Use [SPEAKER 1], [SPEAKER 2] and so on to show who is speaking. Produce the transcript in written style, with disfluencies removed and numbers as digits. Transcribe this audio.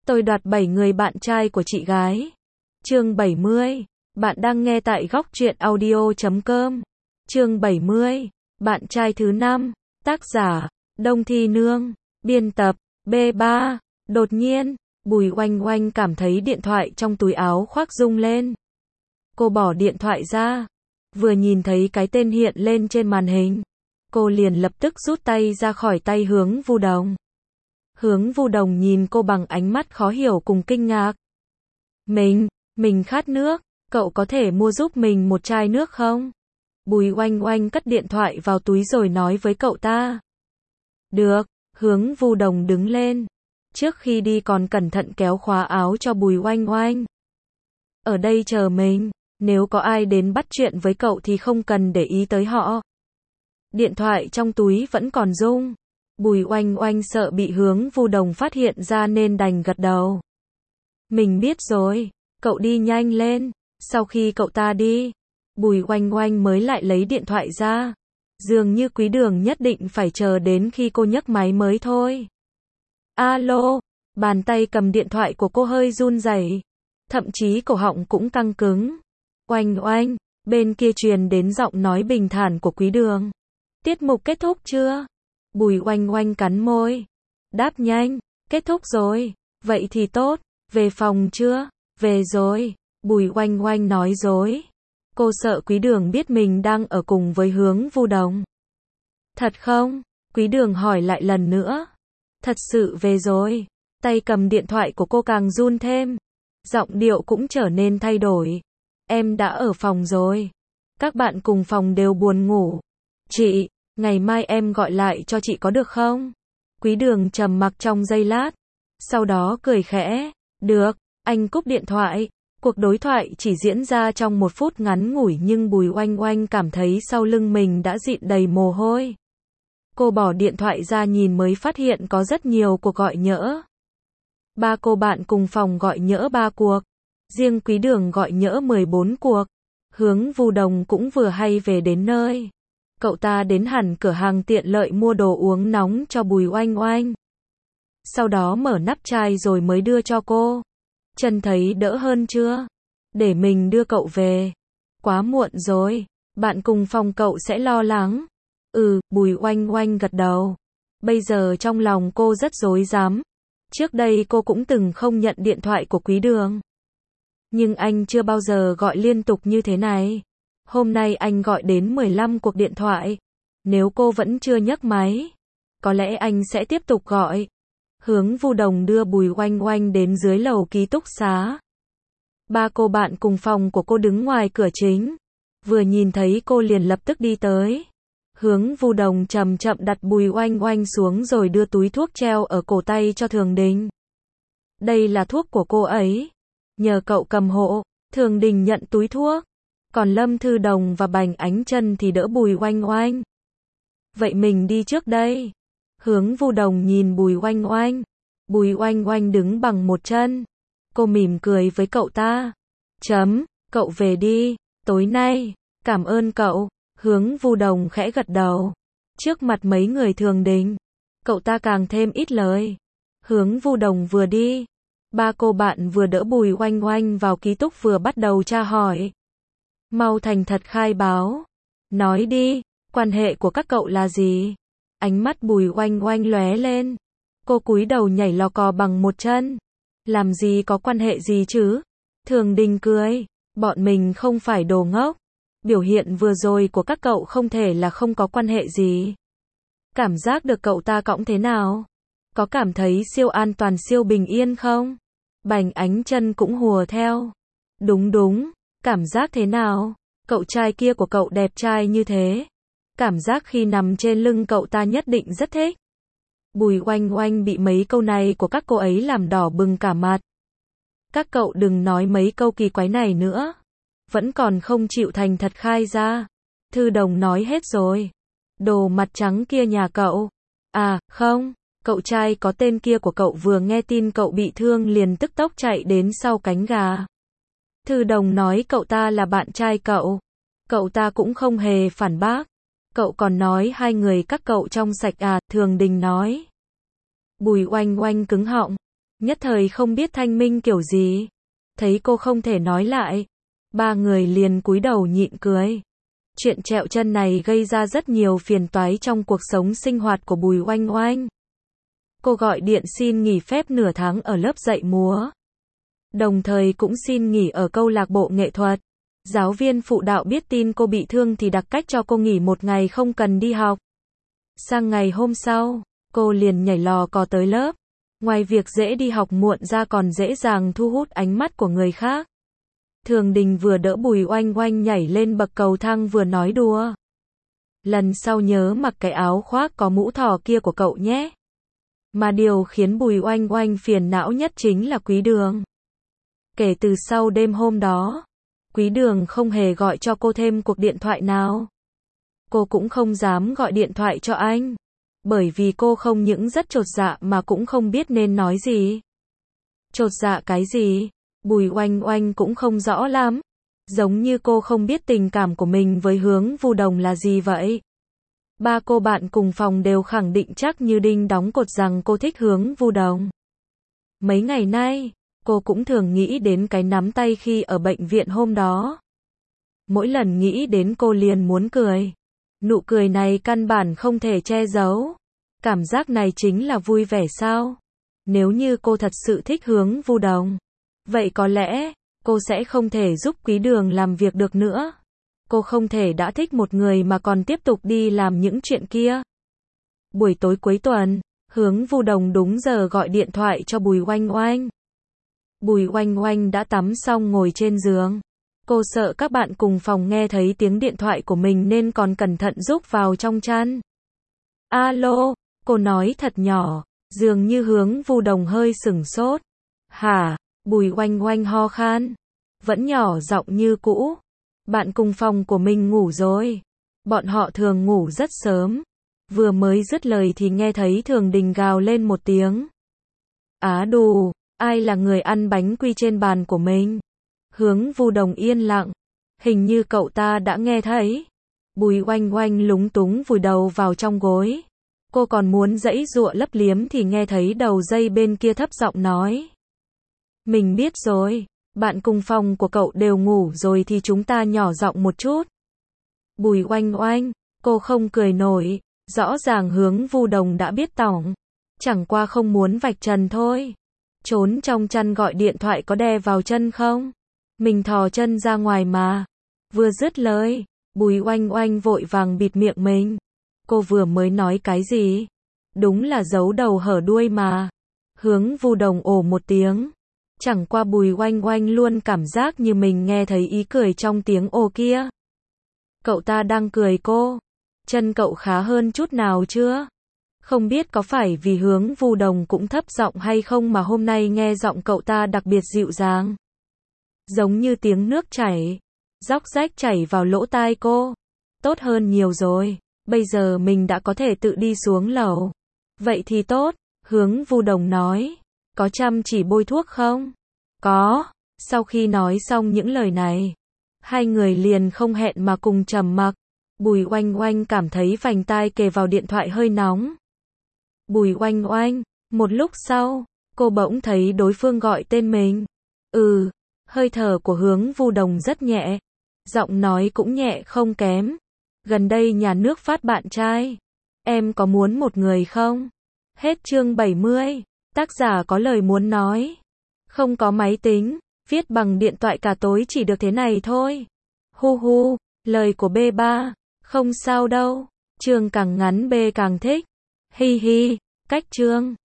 [SPEAKER 1] Tôi đoạt 7 người bạn trai của chị gái. Chương 70. Bạn đang nghe tại góc truyện audio.com. Chương 70. Bạn trai thứ 5. Tác giả: Đông Thi Nương. Biên tập: B3. Đột nhiên, Bùi Oanh Oanh cảm thấy điện thoại trong túi áo khoác rung lên. Cô bỏ điện thoại ra. Vừa nhìn thấy cái tên hiện lên trên màn hình, cô liền lập tức rút tay ra khỏi tay Hướng Vu Đồng. Hướng Vu Đồng nhìn cô bằng ánh mắt khó hiểu cùng kinh ngạc. Mình khát nước, cậu có thể mua giúp mình một chai nước không? Bùi Oanh Oanh cất điện thoại vào túi rồi nói với cậu ta. Được, Hướng Vu Đồng đứng lên. Trước khi đi còn cẩn thận kéo khóa áo cho Bùi Oanh Oanh. Ở đây chờ mình, nếu có ai đến bắt chuyện với cậu thì không cần để ý tới họ. Điện thoại trong túi vẫn còn rung. Bùi Oanh Oanh sợ bị Hướng Vu Đồng phát hiện ra nên đành gật đầu. Mình biết rồi, cậu đi nhanh lên. Sau khi cậu ta đi, Bùi Oanh Oanh mới lại lấy điện thoại ra. Dường như Quý Đường nhất định phải chờ đến khi cô nhấc máy mới thôi. Alo, bàn tay cầm điện thoại của cô hơi run rẩy, thậm chí cổ họng cũng căng cứng. Oanh Oanh, bên kia truyền đến giọng nói bình thản của Quý Đường. Tiết mục kết thúc chưa? Bùi Oanh Oanh cắn môi. Đáp nhanh, kết thúc rồi. Vậy thì tốt, về phòng chưa? Về rồi. Bùi Oanh Oanh nói dối. Cô sợ Quý Đường biết mình đang ở cùng với Hướng Vu Đồng. Thật không? Quý Đường hỏi lại lần nữa. Thật sự về rồi. Tay cầm điện thoại của cô càng run thêm. Giọng điệu cũng trở nên thay đổi. Em đã ở phòng rồi. Các bạn cùng phòng đều buồn ngủ. Chị, ngày mai em gọi lại cho chị có được không? Quý Đường trầm mặc trong giây lát. Sau đó cười khẽ. Được, anh cúp điện thoại. Cuộc đối thoại chỉ diễn ra trong 1 phút ngắn ngủi nhưng Bùi Oanh Oanh cảm thấy sau lưng mình đã dịn đầy mồ hôi. Cô bỏ điện thoại ra nhìn mới phát hiện có rất nhiều cuộc gọi nhỡ. 3 cô bạn cùng phòng gọi nhỡ 3 cuộc. Riêng Quý Đường gọi nhỡ 14 cuộc. Hướng Vu Đồng cũng vừa hay về đến nơi. Cậu ta đến hẳn cửa hàng tiện lợi mua đồ uống nóng cho Bùi Oanh Oanh. Sau đó mở nắp chai rồi mới đưa cho cô. Chân thấy đỡ hơn chưa? Để mình đưa cậu về. Quá muộn rồi, bạn cùng phòng cậu sẽ lo lắng. Bùi Oanh Oanh gật đầu. Bây giờ trong lòng cô rất rối rắm. Trước đây cô cũng từng không nhận điện thoại của Quý Đường. Nhưng anh chưa bao giờ gọi liên tục như thế này. Hôm nay anh gọi đến 15 cuộc điện thoại. Nếu cô vẫn chưa nhấc máy, có lẽ anh sẽ tiếp tục gọi. Hướng Vu Đồng đưa Bùi Oanh Oanh đến dưới lầu ký túc xá. 3 cô bạn cùng phòng của cô đứng ngoài cửa chính. Vừa nhìn thấy cô liền lập tức đi tới. Hướng Vu Đồng chậm chậm đặt Bùi Oanh Oanh xuống rồi đưa túi thuốc treo ở cổ tay cho Thường Đình. Đây là thuốc của cô ấy. Nhờ cậu cầm hộ. Thường Đình nhận túi thuốc. Còn Lâm Thư Đồng và Bành Ánh Chân thì đỡ Bùi Oanh Oanh. Vậy mình đi trước đây. Hướng Vu Đồng nhìn Bùi Oanh Oanh. Bùi Oanh Oanh đứng bằng một chân. Cô mỉm cười với cậu ta. Cậu về đi. Tối nay, cảm ơn cậu. Hướng Vu Đồng khẽ gật đầu. Trước mặt mấy người Thường Đình, cậu ta càng thêm ít lời. Hướng Vu Đồng vừa đi, 3 cô bạn vừa đỡ Bùi Oanh Oanh vào ký túc vừa bắt đầu tra hỏi. Mau thành thật khai báo. Nói đi, quan hệ của các cậu là gì? Ánh mắt Bùi Oanh Oanh lóe lên. Cô cúi đầu nhảy lò cò bằng một chân. Làm gì có quan hệ gì chứ? Thường Đình cười. Bọn mình không phải đồ ngốc. Biểu hiện vừa rồi của các cậu không thể là không có quan hệ gì. Cảm giác được cậu ta cõng thế nào? Có cảm thấy siêu an toàn siêu bình yên không? Bành Ánh Chân cũng hùa theo. Đúng, cảm giác thế nào? Cậu trai kia của cậu đẹp trai như thế. Cảm giác khi nằm trên lưng cậu ta nhất định rất thích. Bùi Oanh Oanh bị mấy câu này của các cô ấy làm đỏ bừng cả mặt. Các cậu đừng nói mấy câu kỳ quái này nữa. Vẫn còn không chịu thành thật khai ra. Thư Đồng nói hết rồi. Đồ mặt trắng kia nhà cậu. À, không, cậu trai có tên kia của cậu vừa nghe tin cậu bị thương liền tức tốc chạy đến sau cánh gà. Thư Đồng nói cậu ta là bạn trai cậu. Cậu ta cũng không hề phản bác. Cậu còn nói 2 người các cậu trong sạch à, Thường Đình nói. Bùi Oanh Oanh cứng họng. Nhất thời không biết thanh minh kiểu gì. Thấy cô không thể nói lại, ba người liền cúi đầu nhịn cười. Chuyện trẹo chân này gây ra rất nhiều phiền toái trong cuộc sống sinh hoạt của Bùi Oanh Oanh. Cô gọi điện xin nghỉ phép nửa tháng ở lớp dạy múa. Đồng thời cũng xin nghỉ ở câu lạc bộ nghệ thuật. Giáo viên phụ đạo biết tin cô bị thương thì đặc cách cho cô nghỉ một ngày không cần đi học. Sang ngày hôm sau, cô liền nhảy lò cò tới lớp. Ngoài việc dễ đi học muộn ra còn dễ dàng thu hút ánh mắt của người khác. Thường Đình vừa đỡ Bùi Oanh Oanh nhảy lên bậc cầu thang vừa nói đùa. Lần sau nhớ mặc cái áo khoác có mũ thỏ kia của cậu nhé. Mà điều khiến Bùi Oanh Oanh phiền não nhất chính là Quý Đường. Kể từ sau đêm hôm đó, Quý Đường không hề gọi cho cô thêm cuộc điện thoại nào. Cô cũng không dám gọi điện thoại cho anh. Bởi vì cô không những rất chột dạ mà cũng không biết nên nói gì. Chột dạ cái gì? Bùi Oanh Oanh cũng không rõ lắm. Giống như cô không biết tình cảm của mình với Hướng Vu Đồng là gì vậy. Ba cô bạn cùng phòng đều khẳng định chắc như đinh đóng cột rằng cô thích Hướng Vu Đồng. Mấy ngày nay, cô cũng thường nghĩ đến cái nắm tay khi ở bệnh viện hôm đó. Mỗi lần nghĩ đến cô liền muốn cười. Nụ cười này căn bản không thể che giấu. Cảm giác này chính là vui vẻ sao? Nếu như cô thật sự thích Hướng Vu Đồng, vậy có lẽ, cô sẽ không thể giúp Quý Đường làm việc được nữa. Cô không thể đã thích một người mà còn tiếp tục đi làm những chuyện kia. Buổi tối cuối tuần, Hướng Vu Đồng đúng giờ gọi điện thoại cho Bùi Oanh Oanh. Bùi Oanh Oanh đã tắm xong ngồi trên giường. Cô sợ các bạn cùng phòng nghe thấy tiếng điện thoại của mình nên còn cẩn thận rúc vào trong chăn. Alo, cô nói thật nhỏ, dường như Hướng Vu Đồng hơi sửng sốt. Hả? Bùi Oanh Oanh ho khan. Vẫn nhỏ giọng như cũ. Bạn cùng phòng của mình ngủ rồi. Bọn họ thường ngủ rất sớm. Vừa mới dứt lời thì nghe thấy Thường Đình gào lên một tiếng. Á đù, ai là người ăn bánh quy trên bàn của mình? Hướng Vu Đồng yên lặng. Hình như cậu ta đã nghe thấy. Bùi Oanh Oanh lúng túng vùi đầu vào trong gối. Cô còn muốn giãy giụa lấp liếm thì nghe thấy đầu dây bên kia thấp giọng nói. Mình biết rồi, bạn cùng phòng của cậu đều ngủ rồi thì chúng ta nhỏ giọng một chút. Bùi Oanh Oanh, cô không cười nổi, rõ ràng Hướng Vu Đồng đã biết tỏng. Chẳng qua không muốn vạch trần thôi. Trốn trong chăn gọi điện thoại có đè vào chân không? Mình thò chân ra ngoài mà. Vừa dứt lời, Bùi Oanh Oanh vội vàng bịt miệng mình. Cô vừa mới nói cái gì? Đúng là giấu đầu hở đuôi mà. Hướng Vu Đồng ồ một tiếng. Chẳng qua Bùi Oanh Oanh luôn cảm giác như mình nghe thấy ý cười trong tiếng ồ kia. Cậu ta đang cười cô. Chân cậu khá hơn chút nào chưa? Không biết có phải vì Hướng Vu Đồng cũng thấp giọng hay không mà hôm nay nghe giọng cậu ta đặc biệt dịu dàng. Giống như tiếng nước chảy, róc rách chảy vào lỗ tai cô. Tốt hơn nhiều rồi, bây giờ mình đã có thể tự đi xuống lầu. Vậy thì tốt, Hướng Vu Đồng nói. Có chăm chỉ bôi thuốc không? Có. Sau khi nói xong những lời này, hai người liền không hẹn mà cùng trầm mặc. Bùi Oanh Oanh cảm thấy vành tai kề vào điện thoại hơi nóng. Bùi Oanh Oanh, một lúc sau, cô bỗng thấy đối phương gọi tên mình. Hơi thở của Hướng Vu Đồng rất nhẹ. Giọng nói cũng nhẹ không kém. Gần đây nhà nước phát bạn trai. Em có muốn một người không? Hết chương 70. Tác giả có lời muốn nói. Không có máy tính, viết bằng điện thoại cả tối chỉ được thế này thôi. Hu hu, lời của B3. Không sao đâu. Chương càng ngắn B càng thích. Hi hi, cách chương.